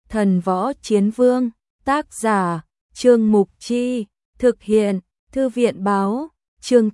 Thần Võ Chiến Vương, tác giả, Trương Mục Chi, thực hiện, Thư viện Báo, chương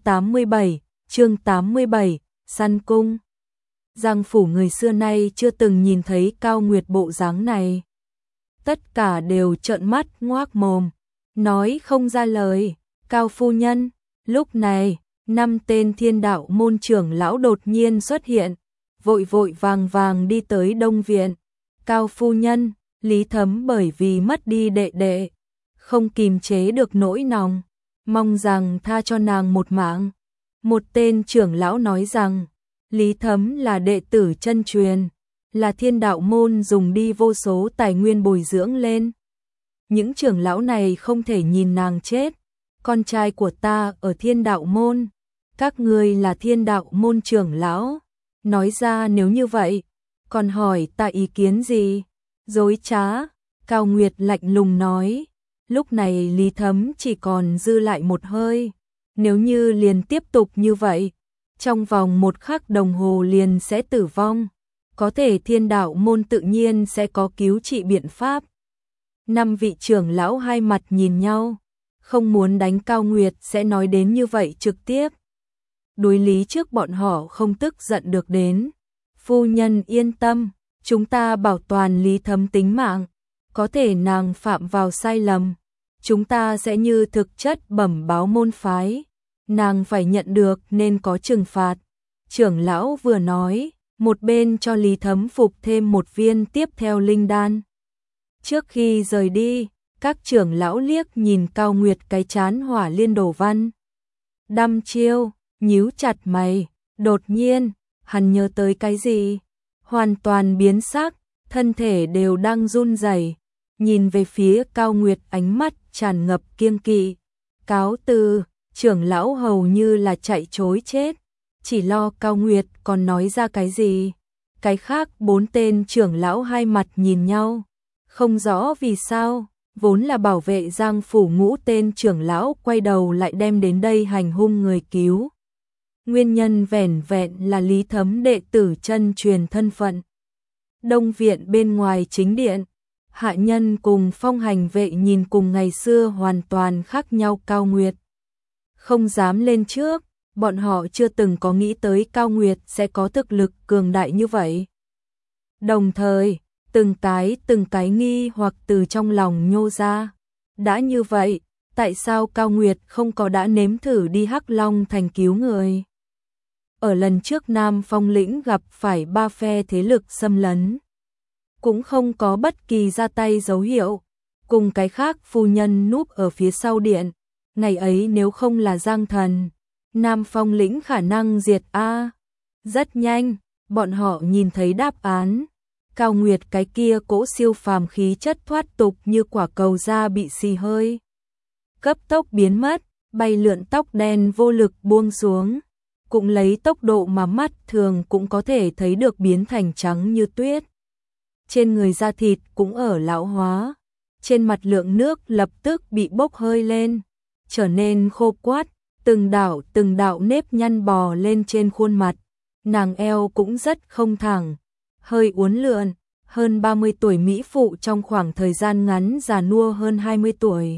87, Săn Cung. Giang phủ người xưa nay chưa từng nhìn thấy Cao Nguyệt bộ dáng này. Tất cả đều trợn mắt ngoác mồm, nói không ra lời. Cao phu nhân, lúc này, 5 tên Thiên Đạo môn trưởng lão đột nhiên xuất hiện, vội vội vàng vàng đi tới Đông viện. Cao phu nhân, Lý Thấm bởi vì mất đi đệ đệ, không kìm chế được nỗi lòng, mong rằng tha cho nàng một mạng. Một tên trưởng lão nói rằng, Lý Thấm là đệ tử chân truyền, là Thiên Đạo môn dùng đi vô số tài nguyên bồi dưỡng lên. Những trưởng lão này không thể nhìn nàng chết. Con trai của ta ở Thiên Đạo môn, các ngươi là Thiên Đạo môn trưởng lão. Nói ra nếu như vậy, còn hỏi ta ý kiến gì? Dối trá, Cao Nguyệt lạnh lùng nói. Lúc này Lý Thấm chỉ còn dư lại một hơi. Nếu như liền tiếp tục như vậy, trong vòng 1 khắc đồng hồ liền sẽ tử vong. Có thể Thiên Đạo môn tự nhiên sẽ có cứu trị biện pháp. 5 vị trưởng lão hai mặt nhìn nhau, không muốn đánh Cao Nguyệt sẽ nói đến như vậy trực tiếp. Đối lý trước bọn họ không tức giận được đến. Phu nhân yên tâm, chúng ta bảo toàn Lý Thấm tính mạng. Có thể nàng phạm vào sai lầm, chúng ta sẽ như thực chất bẩm báo môn phái. Nàng phải nhận được nên có trừng phạt. Trưởng lão vừa nói, một bên cho Lý Thấm phục thêm một viên tiếp theo linh đan. Trước khi rời đi, các trưởng lão liếc nhìn Cao Nguyệt cái chán hỏa liên đổ văn. Đăm chiêu, nhíu chặt mày, đột nhiên, hắn nhớ tới cái gì? Hoàn toàn biến sắc, thân thể đều đang run rẩy, nhìn về phía Cao Nguyệt ánh mắt tràn ngập kiêng kỵ. Cáo từ, trưởng lão hầu như là chạy trối chết, chỉ lo Cao Nguyệt còn nói ra cái gì. Cái khác 4 tên trưởng lão hai mặt nhìn nhau, không rõ vì sao, vốn là bảo vệ Giang phủ 5 tên trưởng lão quay đầu lại đem đến đây hành hung người cứu. Nguyên nhân vẻn vẹn là Lý Thấm đệ tử chân truyền thân phận. Đông viện bên ngoài chính điện, hạ nhân cùng phong hành vệ nhìn cùng ngày xưa hoàn toàn khác nhau Cao Nguyệt. Không dám lên trước, bọn họ chưa từng có nghĩ tới Cao Nguyệt sẽ có thực lực cường đại như vậy. Đồng thời, từng cái nghi hoặc từ trong lòng nhô ra. Đã như vậy, tại sao Cao Nguyệt không có đã nếm thử đi Hắc Long thành cứu người? Ở lần trước Nam Phong lĩnh gặp phải 3 phe thế lực xâm lấn, cũng không có bất kỳ ra tay dấu hiệu, cùng cái khác phu nhân núp ở phía sau điện. Ngày ấy nếu không là Giang thần, Nam Phong lĩnh khả năng diệt a. Rất nhanh, bọn họ nhìn thấy đáp án. Cao Nguyệt cái kia cỗ siêu phàm khí chất thoát tục như quả cầu da bị xì hơi, cấp tốc biến mất, bay lượn tóc đen vô lực buông xuống, cũng lấy tốc độ mà mắt thường cũng có thể thấy được biến thành trắng như tuyết. Trên người da thịt cũng ở lão hóa, trên mặt lượng nước lập tức bị bốc hơi lên, trở nên khô quắt, từng đạo nếp nhăn bò lên trên khuôn mặt, nàng eo cũng rất không thẳng, hơi uốn lượn, hơn 30 tuổi mỹ phụ trong khoảng thời gian ngắn già nua hơn 20 tuổi.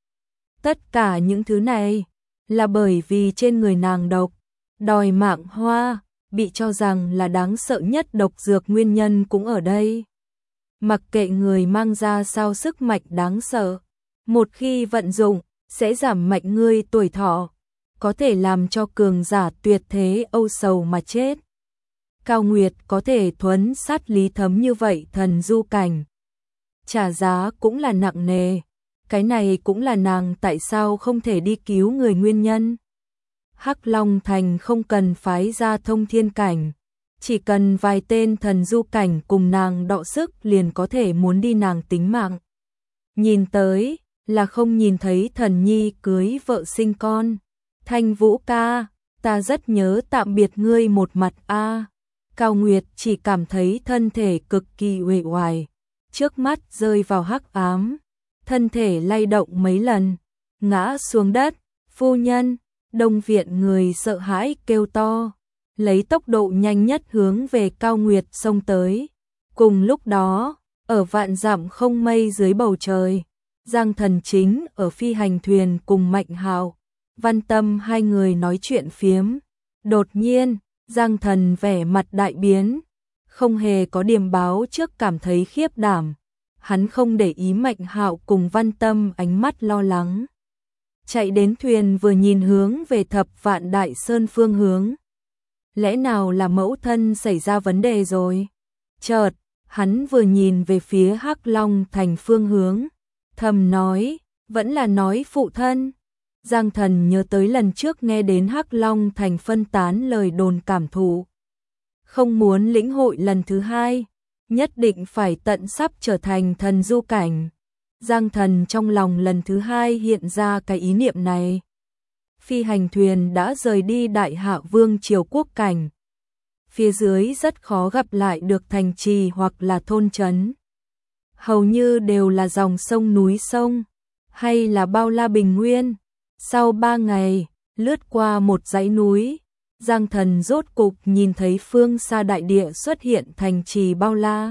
Tất cả những thứ này là bởi vì trên người nàng độc, đòi mạng hoa, bị cho rằng là đáng sợ nhất độc dược nguyên nhân cũng ở đây. Mặc kệ người mang ra sao sức mạnh đáng sợ, một khi vận dụng, sẽ giảm mạnh ngươi tuổi thọ, có thể làm cho cường giả tuyệt thế âu sầu mà chết. Cao Nguyệt có thể thuấn sát Lý Thấm như vậy thần du cảnh, trả giá cũng là nặng nề. Cái này cũng là nàng tại sao không thể đi cứu người nguyên nhân. Hắc Long thành không cần phái ra thông thiên cảnh, chỉ cần vài tên thần du cảnh cùng nàng đọ sức liền có thể muốn đi nàng tính mạng. Nhìn tới là không nhìn thấy thần nhi cưới vợ sinh con. Thanh Vũ ca, ta rất nhớ tạm biệt ngươi một mặt a. Cao Nguyệt chỉ cảm thấy thân thể cực kỳ uể oải, trước mắt rơi vào hắc ám, thân thể lay động mấy lần, ngã xuống đất. Phu nhân, Đông viện người sợ hãi kêu to, lấy tốc độ nhanh nhất hướng về Cao Nguyệt xông tới. Cùng lúc đó, Ở vạn dặm không mây dưới bầu trời, Giang Thần chính ở phi hành thuyền cùng Mạnh Hạo, Văn Tâm hai người nói chuyện phiếm. Đột nhiên, Giang Thần vẻ mặt đại biến, không hề có điềm báo trước cảm thấy khiếp đảm. Hắn không để ý Mạnh Hạo cùng Văn Tâm ánh mắt lo lắng. Chạy đến thuyền vừa nhìn hướng về Thập Vạn Đại Sơn phương hướng. Lẽ nào là mẫu thân xảy ra vấn đề rồi? Chợt, hắn vừa nhìn về phía Hắc Long Thành phương hướng, thầm nói, vẫn là nói phụ thân. Giang Thần nhớ tới lần trước nghe đến Hắc Long Thành phân tán lời đồn cảm thụ. Không muốn lĩnh hội lần thứ hai, nhất định phải tận sắp trở thành thần du cảnh. Giang Thần trong lòng lần thứ hai hiện ra cái ý niệm này. Phi hành thuyền đã rời đi Đại Hạ Vương triều quốc cảnh. Phía dưới rất khó gặp lại được thành trì hoặc là thôn trấn. Hầu như đều là dòng sông núi sông, hay là bao la bình nguyên. Sau 3 ngày, lướt qua một dãy núi, Giang Thần rốt cục nhìn thấy phương xa đại địa xuất hiện thành trì bao la.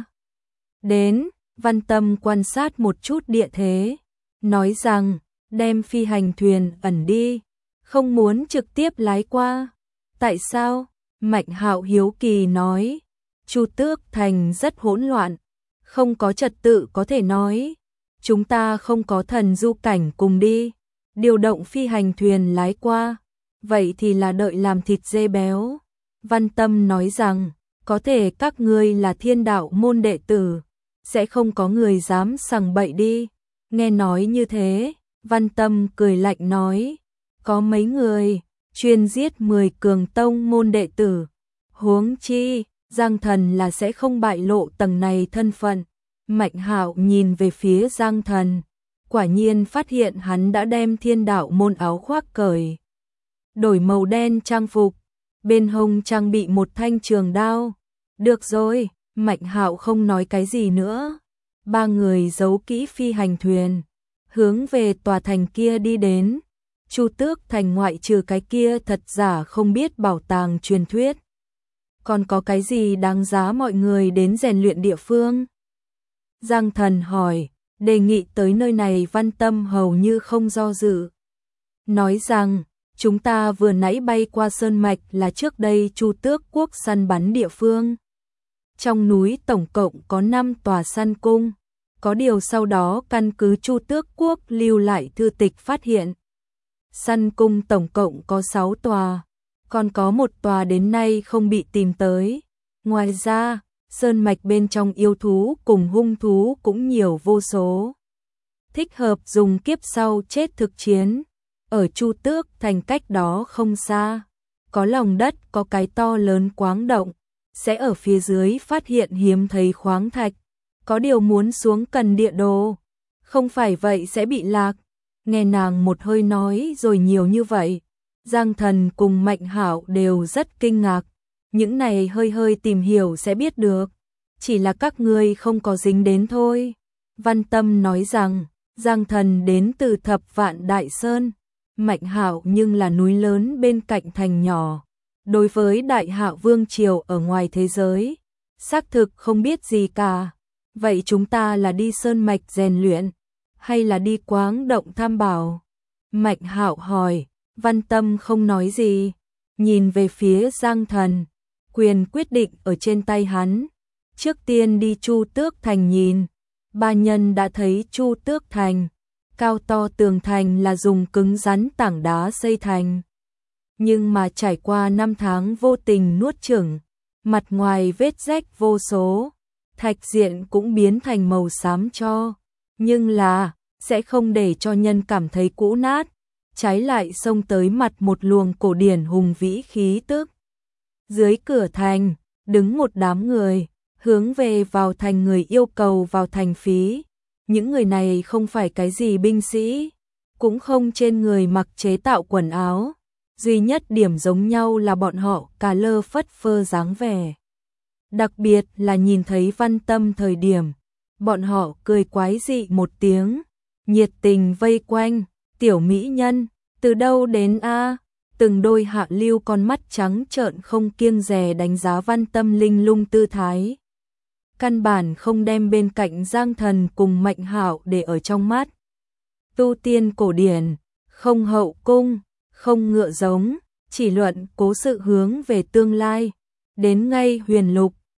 Đến, Văn Tâm quan sát một chút địa thế, nói rằng, đem phi hành thuyền ẩn đi, không muốn trực tiếp lái qua. Tại sao? Mạnh Hạo hiếu kỳ nói, Chu Tước Thành rất hỗn loạn, không có trật tự có thể nói. Chúng ta không có thần du cảnh cùng đi, điều động phi hành thuyền lái qua, vậy thì là đợi làm thịt dê béo. Văn Tâm nói rằng, có thể các ngươi là Thiên Đạo môn đệ tử, sẽ không có người dám sằng bậy đi. Nghe nói như thế, Văn Tâm cười lạnh nói, có mấy người chuyên giết 10 cường tông môn đệ tử, huống chi Giang Thần là sẽ không bại lộ tầng này thân phận. Mạnh Hạo nhìn về phía Giang Thần, quả nhiên phát hiện hắn đã đem Thiên Đạo môn áo khoác cởi, đổi màu đen trang phục, bên hông trang bị một thanh trường đao. Được rồi, Mạnh Hạo không nói cái gì nữa. 3 người giấu kỹ phi hành thuyền, hướng về tòa thành kia đi đến. Chu Tước Thành ngoại trừ cái kia thật giả không biết bảo tàng truyền thuyết, còn có cái gì đáng giá mọi người đến rèn luyện địa phương? Giang Thần hỏi, đề nghị tới nơi này. Văn Tâm hầu như không do dự, nói rằng, chúng ta vừa nãy bay qua sơn mạch là trước đây Chu Tước quốc săn bắn địa phương. Trong núi tổng cộng có 5 tòa săn cung, có điều sau đó căn cứ Chu Tước quốc lưu lại thư tịch phát hiện, săn cung tổng cộng có 6 tòa, còn có một tòa đến nay không bị tìm tới. Ngoài ra, sơn mạch bên trong yêu thú cùng hung thú cũng nhiều vô số, thích hợp dùng kiếp sau chết thực chiến. Ở Chu Tước Thành cách đó không xa, có lòng đất có cái to lớn khoáng động, sẽ ở phía dưới phát hiện hiếm thấy khoáng thạch, có điều muốn xuống cần địa đồ, không phải vậy sẽ bị lạc. Nghe nàng một hơi nói rồi nhiều như vậy, Giang Thần cùng Mạnh Hạo đều rất kinh ngạc. Những này hơi hơi tìm hiểu sẽ biết được, chỉ là các ngươi không có dính đến thôi. Văn Tâm nói rằng, Giang Thần đến từ Thập Vạn Đại Sơn, Mạnh Hạo nhưng là núi lớn bên cạnh thành nhỏ. Đối với Đại Hạ Vương triều ở ngoài thế giới, xác thực không biết gì cả. Vậy chúng ta là đi sơn mạch rèn luyện, hay là đi khoáng động tham bảo? Mạnh Hạo hỏi. Văn Tâm không nói gì, nhìn về phía Giang Thần, quyền quyết định ở trên tay hắn. Trước tiên đi Chu Tước Thành nhìn. 3 nhân đã thấy Chu Tước Thành, cao to tường thành là dùng cứng rắn tảng đá xây thành, nhưng mà trải qua 5 tháng vô tình nuốt chửng, mặt ngoài vết rách vô số, thạch diện cũng biến thành màu xám cho, nhưng là sẽ không để cho nhân cảm thấy cũ nát, trái lại xông tới mặt một luồng cổ điển hùng vĩ khí tức. Dưới cửa thành, đứng một đám người, hướng về vào thành người yêu cầu vào thành phí. Những người này không phải cái gì binh sĩ, cũng không trên người mặc chế tạo quần áo, duy nhất điểm giống nhau là bọn họ cà lơ phất phơ dáng vẻ. Đặc biệt là nhìn thấy Văn Tâm thời điểm, bọn họ cười quái dị một tiếng, nhiệt tình vây quanh. Tiểu mỹ nhân, từ đâu đến a? Từng đôi hạ lưu con mắt trắng trợn không kiêng dè đánh giá Văn Tâm linh lung tư thái. căn bản không đem bên cạnh Giang Thần cùng Mạnh Hạo để ở trong mắt. Tu tiên cổ điển, không hậu cung, không ngựa giống, chỉ luận cố sự hướng về tương lai. Đến ngay Huyền Lục,